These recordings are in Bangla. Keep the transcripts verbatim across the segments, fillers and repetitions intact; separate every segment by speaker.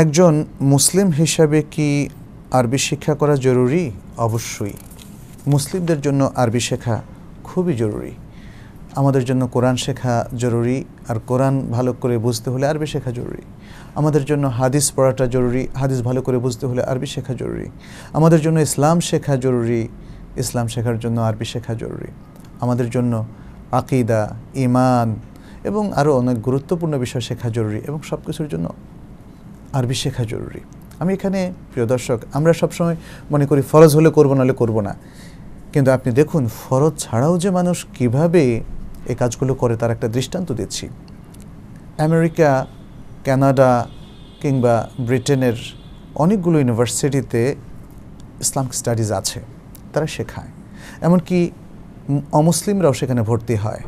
Speaker 1: একজন মুসলিম হিসাবে কি আরবি শিক্ষা করা জরুরি? অবশ্যই। মুসলিমদের জন্য আরবি শেখা খুবই জরুরি। আমাদের জন্য কোরআন শেখা জরুরি, আর কোরআন ভালো করে বুঝতে হলে আরবি শেখা জরুরি। আমাদের জন্য হাদিস পড়াটা জরুরি, হাদিস ভালো করে বুঝতে হলে আরবি শেখা জরুরি। আমাদের জন্য ইসলাম শেখা জরুরি, ইসলাম শেখার জন্য আরবি শেখা জরুরি। আমাদের জন্য আকীদা, ঈমান এবং আরও অনেক গুরুত্বপূর্ণ বিষয় শেখা জরুরি, এবং সব কিছুর জন্য আরবি শেখা জরুরি। আমি এখানে প্রিয় দর্শক, আমরা সবসময় মনে করি ফরজ হলে করবো, নাহলে করবো না, কিন্তু আপনি দেখুন ফরজ ছাড়াও যে মানুষ কিভাবে এই কাজগুলো করে তার একটা দৃষ্টান্ত দিচ্ছি। আমেরিকা, কানাডা কিংবা ব্রিটেনের অনেকগুলো ইউনিভার্সিটিতে ইসলামিক স্টাডিজ আছে, তারা শেখায়। এমনকি অমুসলিমরাও সেখানে ভর্তি হয়।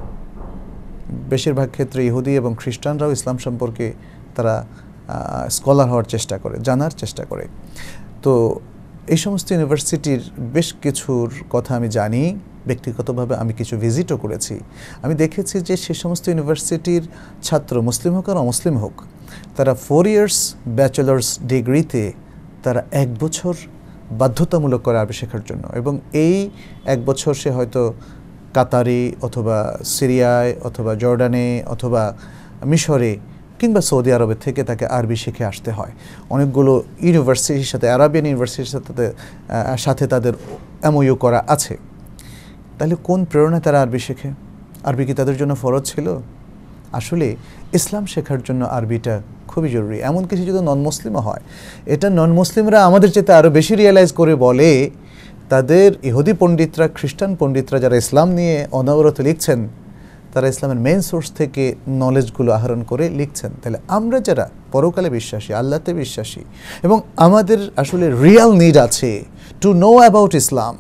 Speaker 1: বেশিরভাগ ক্ষেত্রে ইহুদি এবং খ্রিস্টানরাও ইসলাম সম্পর্কে তারা স্কলার হওয়ার চেষ্টা করে, জানার চেষ্টা করে। তো এই সমস্ত ইউনিভার্সিটির বেশ কিছুর কথা আমি জানি, ব্যক্তিগতভাবে আমি কিছু ভিজিটও করেছি। আমি দেখেছি যে সে সমস্ত ইউনিভার্সিটির ছাত্র, মুসলিম হোক আর অমুসলিম হোক, তারা ফোর ইয়ার্স ব্যাচেলার্স ডিগ্রিতে তারা এক বছর বাধ্যতামূলক করে আরবি শেখার জন্য, এবং এই এক বছর সে হয়তো কাতারে অথবা সিরিয়ায় অথবা জর্ডানে অথবা মিশরে কিংবা সৌদি আরবের থেকে তাকে আরবি শিখে আসতে হয়। অনেকগুলো ইউনিভার্সিটির সাথে, আরাবিয়ান ইউনিভার্সিটির সাথে সাথে তাদের এমওইউ করা আছে। তাহলে কোন প্রেরণায় তারা আরবি শেখে? আরবি কি তাদের জন্য ফরজ ছিল? আসলে ইসলাম শেখার জন্য আরবিটা খুবই জরুরি। এমন কিছু যদি নন মুসলিমও হয়, এটা নন মুসলিমরা আমাদের চেয়ে আরও বেশি রিয়েলাইজ করে বলে। তাদের ইহুদি পণ্ডিতরা, খ্রিস্টান পণ্ডিতরা যারা ইসলাম নিয়ে অনবরত লিখছেন, তারা ইসলামের মেইন সোর্স থেকে নলেজগুলো আহরণ করে লিখছেন। তাহলে আমরা যারা পরকালে বিশ্বাসী, আল্লাহতে বিশ্বাসী, এবং আমাদের আসলে রিয়াল নিড আছে to know about Islam,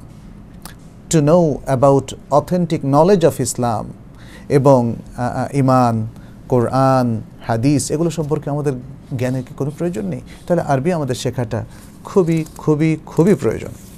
Speaker 1: to know about authentic knowledge of Islam এবং ইমান, কোরআন, হাদিস, এগুলো সম্পর্কে আমাদের জ্ঞানের কি কোনো প্রয়োজন নেই? তাহলে আরবি আমাদের শেখাটা খুবই খুবই খুবই প্রয়োজন।